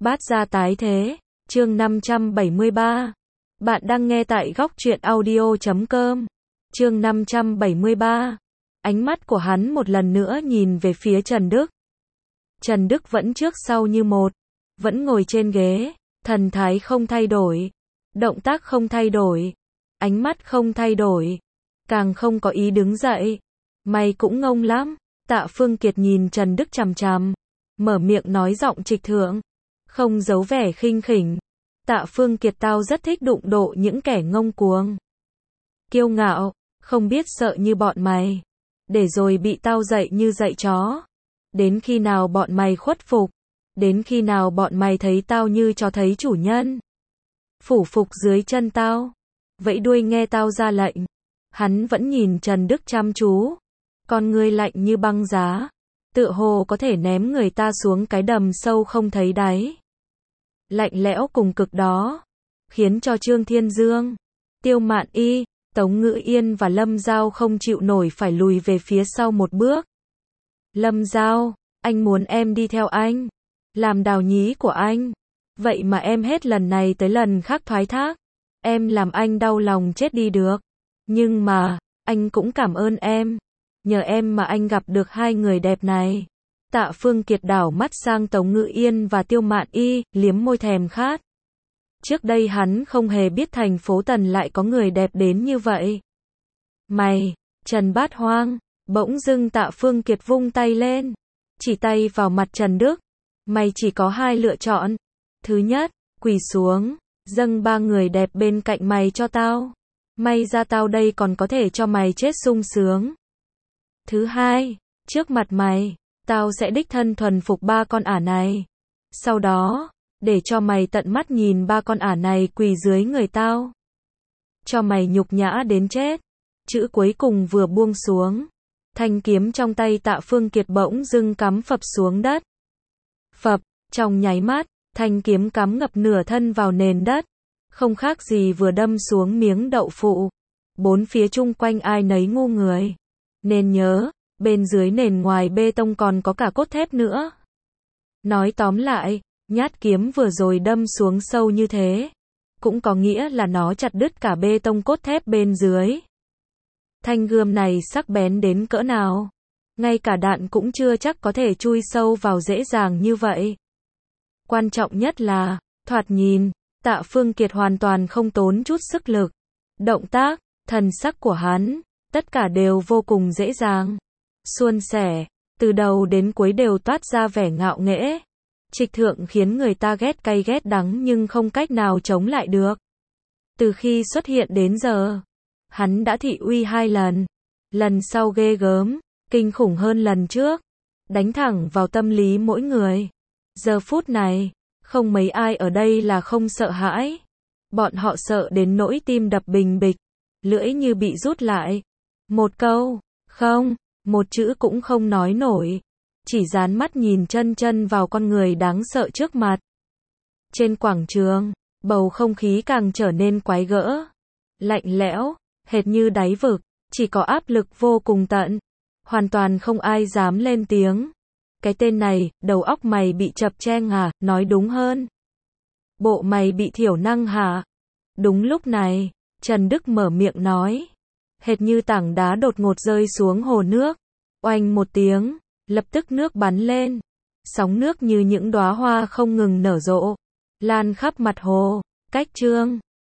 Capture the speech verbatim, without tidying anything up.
Bát gia tái thế, chương năm trăm bảy mươi ba. Bạn đang nghe tại góc truyện audio chấm com. Chương năm trăm bảy mươi ba. Ánh mắt của hắn một lần nữa nhìn về phía Trần Đức. Trần Đức vẫn trước sau như một, vẫn ngồi trên ghế, thần thái không thay đổi, động tác không thay đổi, ánh mắt không thay đổi, càng không có ý đứng dậy. Mày cũng ngông lắm. Tạ Phương Kiệt nhìn Trần Đức chằm chằm, mở miệng nói giọng trịch thượng, không giấu vẻ khinh khỉnh. Tạ Phương Kiệt, tao rất thích đụng độ những kẻ ngông cuồng, kiêu ngạo, không biết sợ như bọn mày, để rồi bị tao dạy như dạy chó. Đến khi nào bọn mày khuất phục, đến khi nào bọn mày thấy tao như chó thấy chủ nhân, phủ phục dưới chân tao, vẫy đuôi nghe tao ra lệnh. Hắn vẫn nhìn Trần Đức chăm chú, con ngươi lạnh như băng giá, tựa hồ có thể ném người ta xuống cái đầm sâu không thấy đáy. Lạnh lẽo cùng cực đó, khiến cho Trương Thiên Dương, Tiêu Mạn Y, Tống Ngữ Yên và Lâm Giao không chịu nổi phải lùi về phía sau một bước. Lâm Giao, anh muốn em đi theo anh, làm đào nhí của anh. Vậy mà em hết lần này tới lần khác thoái thác. Em làm anh đau lòng chết đi được. Nhưng mà, anh cũng cảm ơn em. Nhờ em mà anh gặp được hai người đẹp này. Tạ Phương Kiệt đảo mắt sang Tống Ngữ Yên và Tiêu Mạn Y, liếm môi thèm khát. Trước đây hắn không hề biết thành phố Tần lại có người đẹp đến như vậy. Mày, Trần Bát Hoang. Bỗng dưng Tạ Phương Kiệt vung tay lên, chỉ tay vào mặt Trần Đức. Mày chỉ có hai lựa chọn. Thứ nhất, quỳ xuống, dâng ba người đẹp bên cạnh mày cho tao. May ra tao đây còn có thể cho mày chết sung sướng. Thứ hai, trước mặt mày, tao sẽ đích thân thuần phục ba con ả này. Sau đó, để cho mày tận mắt nhìn ba con ả này quỳ dưới người tao. Cho mày nhục nhã đến chết. Chữ cuối cùng vừa buông xuống, thanh kiếm trong tay Tạ Phương Kiệt bỗng dưng cắm phập xuống đất. Phập, trong nháy mắt, thanh kiếm cắm ngập nửa thân vào nền đất, không khác gì vừa đâm xuống miếng đậu phụ. Bốn phía chung quanh ai nấy ngu người. Nên nhớ, bên dưới nền ngoài bê tông còn có cả cốt thép nữa. Nói tóm lại, nhát kiếm vừa rồi đâm xuống sâu như thế, cũng có nghĩa là nó chặt đứt cả bê tông cốt thép bên dưới. Thanh gươm này sắc bén đến cỡ nào, ngay cả đạn cũng chưa chắc có thể chui sâu vào dễ dàng như vậy. Quan trọng nhất là, thoạt nhìn, Tạ Phương Kiệt hoàn toàn không tốn chút sức lực. Động tác, thần sắc của hắn, tất cả đều vô cùng dễ dàng, suôn sẻ, từ đầu đến cuối đều toát ra vẻ ngạo nghễ, trịch thượng, khiến người ta ghét cay ghét đắng nhưng không cách nào chống lại được. Từ khi xuất hiện đến giờ, hắn đã thị uy hai lần. Lần sau ghê gớm, kinh khủng hơn lần trước, đánh thẳng vào tâm lý mỗi người. Giờ phút này, không mấy ai ở đây là không sợ hãi. Bọn họ sợ đến nỗi tim đập bình bịch, lưỡi như bị rút lại. Một câu, không, một chữ cũng không nói nổi, chỉ dán mắt nhìn chân chân vào con người đáng sợ trước mặt. Trên quảng trường, bầu không khí càng trở nên quái gở, lạnh lẽo, hệt như đáy vực, chỉ có áp lực vô cùng tận. Hoàn toàn không ai dám lên tiếng. Cái tên này, đầu óc mày bị chập cheng hả? Nói đúng hơn, bộ mày bị thiểu năng hả? Đúng lúc này, Trần Đức mở miệng nói, hệt như tảng đá đột ngột rơi xuống hồ nước. Oanh một tiếng, lập tức nước bắn lên. Sóng nước như những đóa hoa không ngừng nở rộ, lan khắp mặt hồ. Cách Trương